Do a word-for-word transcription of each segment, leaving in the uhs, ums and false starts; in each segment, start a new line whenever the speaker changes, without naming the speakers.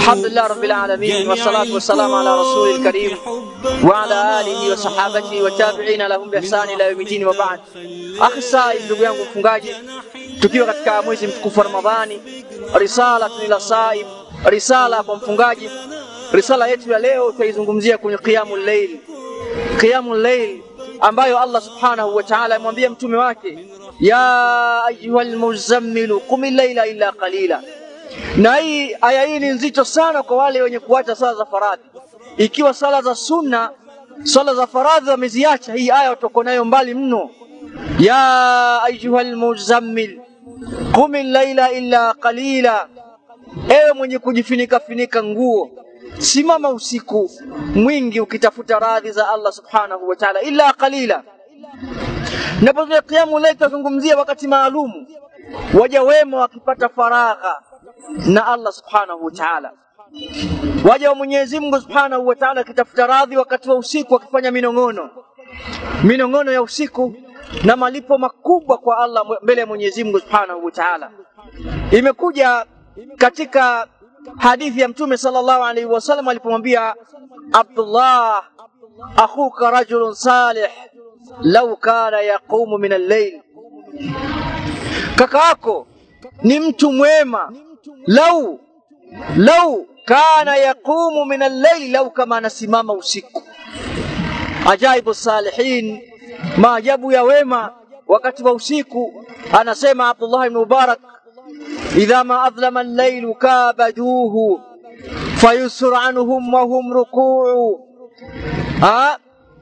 الحمد لله رب العالمين والصلاة والسلام على رسول الكريم وعلى آله وصحابته وتابعين لهم بإحسان إلى يوم الدين وبعد. أخي السائل ndugu yangu mfungaji, tukiwa katika mwezi mtukufu wa Ramadhani, risala ila saim, risala kwa mfungaji. Risala yetu ya leo tutaizungumzia kwenye qiyamul layl. Qiyamul layl ambayo Allah subhanahu wa ta'ala amwambia mtume wake, ya ayyuhal muzammil qumil layla illa qalila. Na hii aya hii ni nzito sana kwa wale wenye kuacha sala za faradhi. Ikiwa sala za sunna, sala za faradhi wameziacha, hii aya utoko nayo mbali mno. Ya ayyuhal muzammil qumil layla illa qalila. Ewe mwenye kujifunika finika nguo, simama usiku mwingi ukitafuta radhi za Allah subhanahu wa ta'ala illa qalila. Na baada qiyamul layl tuzungumzia wakati maalumu, waja wema wakipata faragha na Allah subhanahu wa ta'ala. Waja wa Mwenyezi Mungu subhanahu wa ta'ala kitafuta radhi wakati wa usiku, wakifanya minongono minongono ya usiku na malipo makubwa kwa Allah mbele ya Mwenyezi Mungu subhanahu wa ta'ala. Imekuja katika hadithi ya Mtume sallallahu alaihi wasallam alipomwambia Abdullah, akhuka rajulun salih law kana yaqumu min al-layl, kaka yako ni mtu mwema, lau lau kana yaqumu min al-layl, lau kama anasimama usiku. Ajaibu salihin, maajabu ya wema wakati wa usiku. Anasema Abdullah ibn Mubarak, idha ma adlama al-layl kabaduhu fayusur anhum wa hum ruku'u. Ha,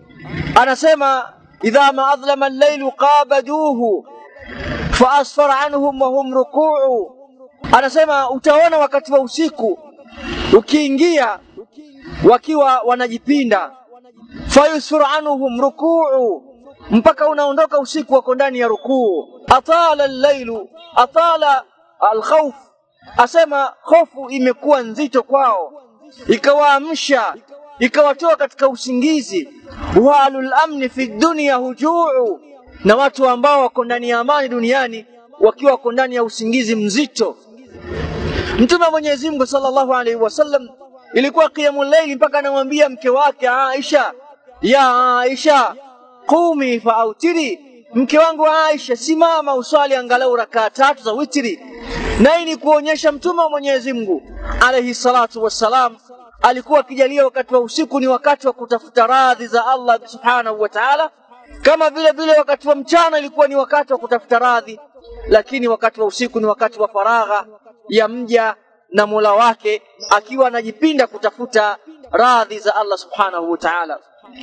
anasema idha ma adlama al-layl qabaduhu fa asfar anhum wa hum ruku'u. Anasema utaona wakati wa usiku ukiingia wakiwa wanajipinda, fayusur anhum ruku'u, mpaka unaondoka usiku wako ndani ya rukuu. Atala al-layl, atala al-khawf, asema hofu imekuwa nzito kwao, ikawaamsha ikawatoa katika usingizi. Wa alul amni fi dunya hujuu, na watu ambao wako ndani ya amani duniani wakiwa wako ndani ya usingizi mzito. Mtume wa Mwenyezi Mungu sallallahu alaihi wasallam ilikuwa qiyamul layl mpaka anamwambia mke wake Aisha, ya Aisha qumi fa'autiri, mke wangu Aisha, simama uswali angalau rakaa tatu za witri. Na hii ni kuonyesha Mtume wa Mwenyezi Mungu alayhi salatu wassalam alikuwa akijalia wakati wa usiku ni wakati wa kutafuta radhi za Allah subhanahu wa ta'ala, kama vile vile wakati wa mchana ilikuwa ni wakati wa kutafuta radhi, lakini wakati wa usiku ni wakati wa faragha ya mja na Mola wake, akiwa anajipinda kutafuta radhi za Allah subhanahu wa ta'ala.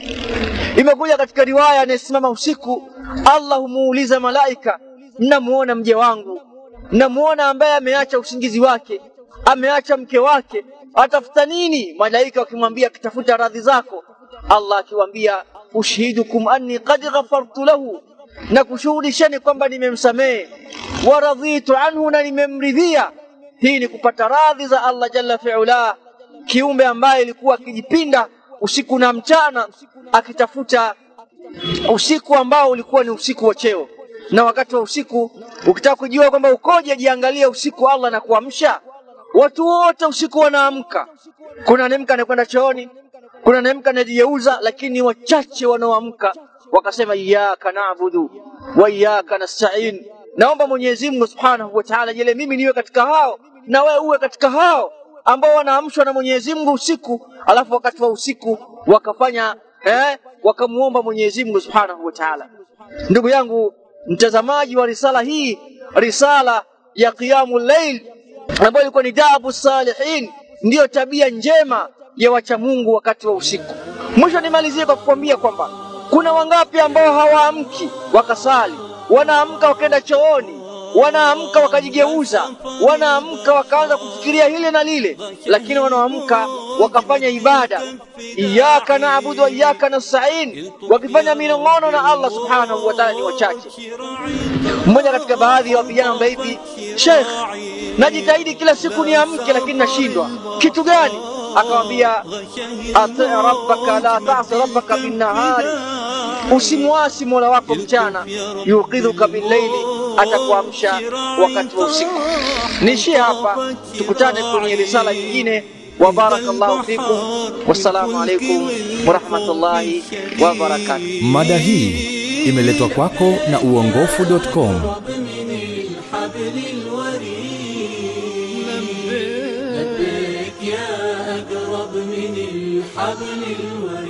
Imekuja katika riwaya, anayesimama usiku Allah humuuliza malaika, mnamuona mje wangu, mnamuona ambaye ameacha usingizi wake, ameacha mke wake, atafuta nini? Malaika wakimwambia kitafuta radhi zako, Allah akiwaambia ushihidukum anni qad ghafartu lahu, na kushuhudisheni kwamba nimemsamehe, wa radhitu anhu, na nimemridhia. Hii ni kupata radhi za Allah jalla fi'ala, kiumbe ambaye ilikuwa akijipinda usiku na mchana akitafuta usiku ambao ulikuwa ni usiku wa cheo. Na wakati wa usiku ukitaka kujua kwamba ukoje, jiangalia usiku Allah na kuamsha watu wote. Usiku wanaamka, kuna nemka anakwenda chooni, kuna nemka anajigeuza, lakini wachache wanaoamka wakasema iyyaka na'budu wa iyyaka nasta'in. Naomba Mwenyezi Mungu subhanahu wa ta'ala jele mimi niwe katika hao na wewe uwe katika hao ambao wanaamshwa na Mwenyezi Mungu usiku, alafu wakati wa usiku wakafanya eh wakamuomba Mwenyezi Mungu subhanahu wa ta'ala. Ndugu yangu mtazamaji wa risala hii, risala ya qiyamul layl ambayo ilikuwa ni dabu salihin, ndiyo tabia njema ya wacha Mungu wakati wa usiku. Mwisho nimalizie kwa kukwambia kwamba kuna wangapi ambao hawaamki wakasali, wanaamka wakaenda chooni, wanaamka wakajigeuza, wanaamka wakaanza kufikiria hile na lile, lakini wanaamka wakafanya ibada iyyaka na'budu wa iyyaka nasta'in, wakifanya minongono na Allah subhanahu wa ta'ala ni wachache. Mmoja katika baadhi ya vijana ambaye hivi, Sheikh, najitahidi kila siku niamke lakini nashindwa, kitu gani? Akamwambia ati rabbaka la ta'si rabbaka bin nahari, usimwasi Mola wako mchana, yuqidhuka bil layli, atakuamsha wakati wa usiku. Nishi hapa, tukutane kwenye risala nyingine. wa barakallahu fikum. Wassalamu alaykum wa rahmatullahi wa barakatuh.
Mada hii imeletwa kwako na uongofu dot com.
لبيك يا أقرب من الحبل الوريد.